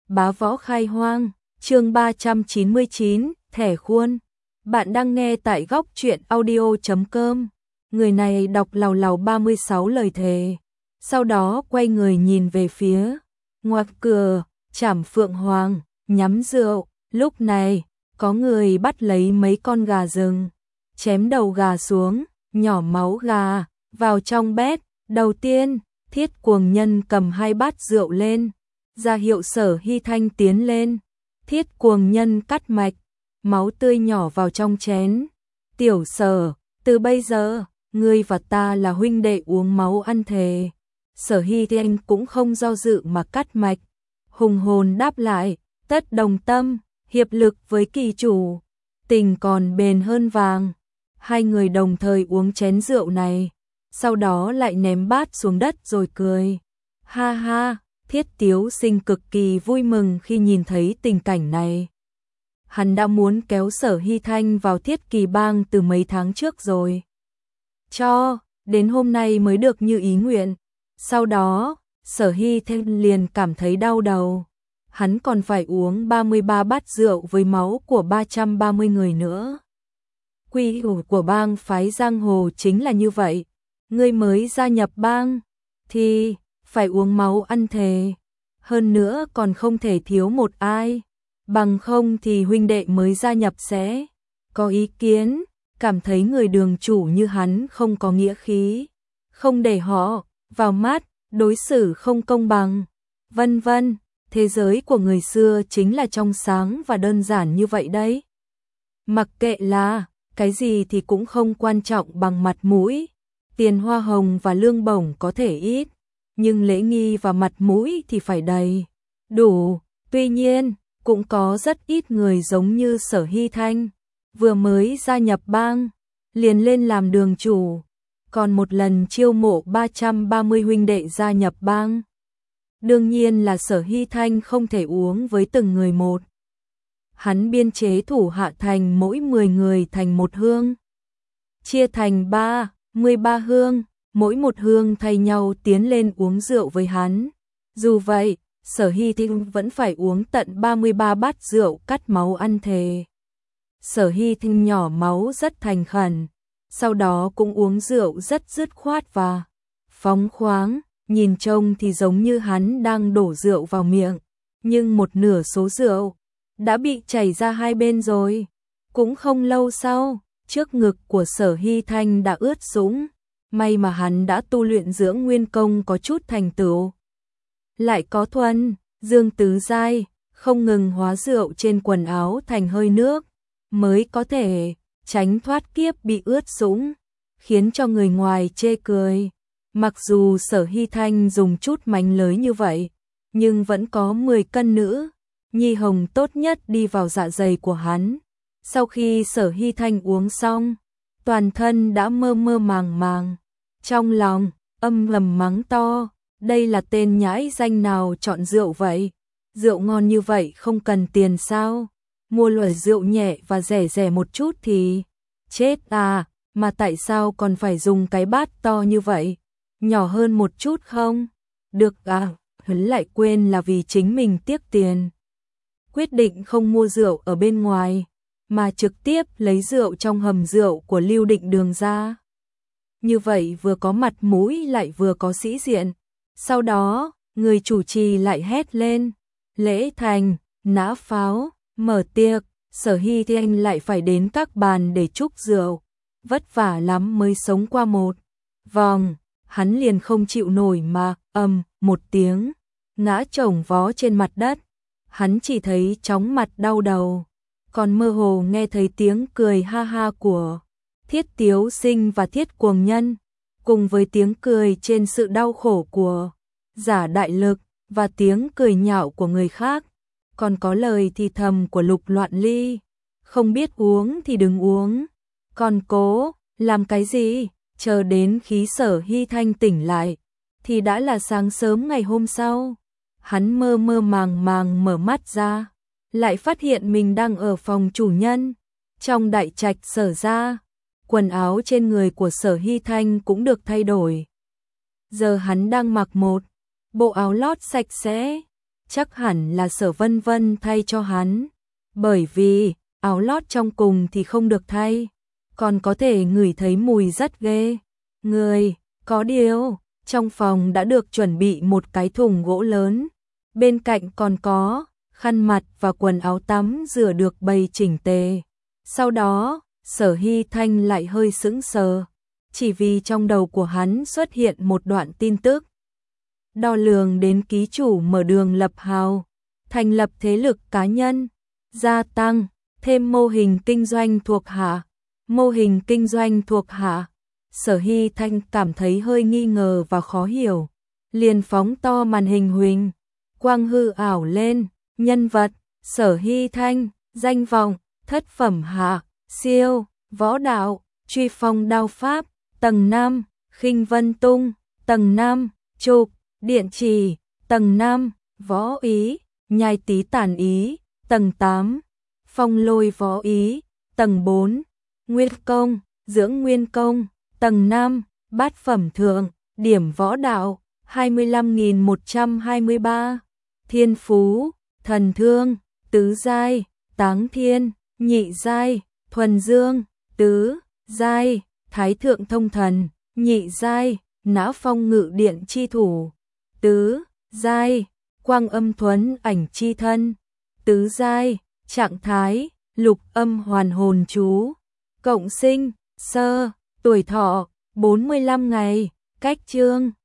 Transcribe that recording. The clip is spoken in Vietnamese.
Bá Võ Khai Hoang, chương 399, thẻ khuôn. Bạn đang nghe tại góc truyện audio.com. Người này đọc lào lào 36 lời thề, sau đó quay người nhìn về phía ngoặc cửa, Trảm Phượng Hoàng, nhắm rượu. Lúc này, có người bắt lấy mấy con gà rừng, chém đầu gà xuống, nhỏ máu gà vào trong bét. Đầu tiên, Thiết Cuồng Nhân cầm 2 bát rượu lên, ra hiệu Sở Hy Thanh tiến lên. Thiết Cuồng Nhân cắt mạch, máu tươi nhỏ vào trong chén. Tiểu Sở, từ bây giờ, ngươi và ta là huynh đệ uống máu ăn thề. Sở Hy Thanh cũng không do dự mà cắt mạch, hùng hồn đáp lại, tất đồng tâm, hiệp lực với kỳ chủ, tình còn bền hơn vàng. Hai người đồng thời uống chén rượu này, sau đó lại ném bát xuống đất rồi cười. Ha ha, Thiết Tiếu Sinh cực kỳ vui mừng khi nhìn thấy tình cảnh này. Hắn đã muốn kéo Sở Hy Thanh vào Thiết Kỳ Bang từ mấy tháng trước rồi. Đến hôm nay mới được như ý nguyện. Sau đó, Sở Hy Thanh liền cảm thấy đau đầu. Hắn còn phải uống 33 bát rượu với máu của 330 người nữa. Quy củ của bang phái giang hồ chính là như vậy. Ngươi mới gia nhập bang thì phải uống máu ăn thề. Hơn nữa còn không thể thiếu một ai. Bằng không thì huynh đệ mới gia nhập sẽ có ý kiến, cảm thấy người đường chủ như hắn không có nghĩa khí, không để họ vào mắt, đối xử không công bằng, vân vân. Thế giới của người xưa chính là trong sáng và đơn giản như vậy đấy. Mặc kệ là cái gì thì cũng không quan trọng bằng mặt mũi. Tiền hoa hồng và lương bổng có thể ít, nhưng lễ nghi và mặt mũi thì phải đầy đủ. Tuy nhiên, cũng có rất ít người giống như Sở Hy Thanh, vừa mới gia nhập bang, liền lên làm đường chủ, còn một lần chiêu mộ 330 huynh đệ gia nhập bang. Đương nhiên là Sở Hy Thanh không thể uống với từng người một. Hắn biên chế thủ hạ thành mỗi 10 người thành một hương, chia thành 13 hương, mỗi một hương thay nhau tiến lên uống rượu với hắn. Dù vậy, Sở Hy Thanh vẫn phải uống tận 33 bát rượu cắt máu ăn thề. Sở Hy Thanh nhỏ máu rất thành khẩn, sau đó cũng uống rượu rất dứt khoát và phóng khoáng, nhìn trông thì giống như hắn đang đổ rượu vào miệng, nhưng một nửa số rượu đã bị chảy ra hai bên rồi. Cũng không lâu sau, trước ngực của Sở Hy Thanh đã ướt sũng, may mà hắn đã tu luyện dưỡng nguyên công có chút thành tựu. Lại có thuần dương tứ giai, không ngừng hóa rượu trên quần áo thành hơi nước, mới có thể tránh thoát kiếp bị ướt sũng, khiến cho người ngoài chê cười. Mặc dù Sở Hy Thanh dùng chút mánh lới như vậy, nhưng vẫn có 10 cân nữ nhi hồng tốt nhất đi vào dạ dày của hắn. Sau khi Sở Hy Thanh uống xong, toàn thân đã mơ mơ màng màng, trong lòng âm thầm mắng to. Đây là tên nhãi danh nào chọn rượu vậy? Rượu ngon như vậy không cần tiền sao? Mua loại rượu nhẹ và rẻ một chút thì chết à, mà tại sao còn phải dùng cái bát to như vậy? Nhỏ hơn một chút không? Được à, hắn lại quên là vì chính mình tiếc tiền. Quyết định không mua rượu ở bên ngoài, mà trực tiếp lấy rượu trong hầm rượu của Lưu Định Đường ra. Như vậy vừa có mặt mũi lại vừa có sĩ diện. Sau đó, người chủ trì lại hét lên, lễ thành, nã pháo, mở tiệc. Sở Hy Thanh lại phải đến các bàn để chúc rượu, vất vả lắm mới sống qua một vòng, hắn liền không chịu nổi mà một tiếng, ngã chồng vó trên mặt đất. Hắn chỉ thấy chóng mặt đau đầu, còn mơ hồ nghe thấy tiếng cười ha ha của Thiết Tiếu Sinh và Thiết Cuồng Nhân, cùng với tiếng cười trên sự đau khổ của Giả Đại Lực và tiếng cười nhạo của người khác, còn có lời thì thầm của Lục Loạn Ly, không biết uống thì đừng uống, còn cố làm cái gì? Chờ đến khi Sở Hy Thanh tỉnh lại thì đã là sáng sớm ngày hôm sau. Hắn mơ mơ màng màng mở mắt ra, lại phát hiện mình đang ở phòng chủ nhân trong đại trạch Sở gia. Quần áo trên người của Sở Hy Thanh cũng được thay đổi. Giờ hắn đang mặc một bộ áo lót sạch sẽ, chắc hẳn là Sở Vân Vân thay cho hắn, bởi vì áo lót trong cùng thì không được thay, còn có thể ngửi thấy mùi rất ghê. Người, có điều, trong phòng đã được chuẩn bị một cái thùng gỗ lớn, bên cạnh còn có khăn mặt và quần áo tắm rửa được bày chỉnh tề. Sau đó, Sở Hy Thanh lại hơi sững sờ, chỉ vì trong đầu của hắn xuất hiện một đoạn tin tức. Đo lường đến ký chủ mở đường lập hào, thành lập thế lực cá nhân, gia tăng, thêm mô hình kinh doanh thuộc hạ. Mô hình kinh doanh thuộc hạ. Sở Hy Thanh cảm thấy hơi nghi ngờ và khó hiểu, liền phóng to màn hình huỳnh, quang hư ảo lên, nhân vật, Sở Hy Thanh, danh vọng, thất phẩm hạ, siêu, võ đạo, truy phong đao pháp, tầng 5, khinh vân tung, tầng 5, trục, điện trì, tầng 5, võ ý, nhai tí tản ý, tầng 8, phong lôi võ ý, tầng 4, nguyên công, dưỡng nguyên công, tầng 5, bát phẩm thượng, điểm võ đạo, 25.123, thiên phú, thần thương, tứ giai, táng thiên, nhị giai, thuần dương, tứ giai, thái thượng thông thần, nhị giai, nã phong ngự điện chi thủ, tứ giai, quang âm thuấn ảnh chi thân, tứ giai, trạng thái, lục âm hoàn hồn chú, cộng sinh, sơ, tuổi thọ, 45 ngày, cách chương.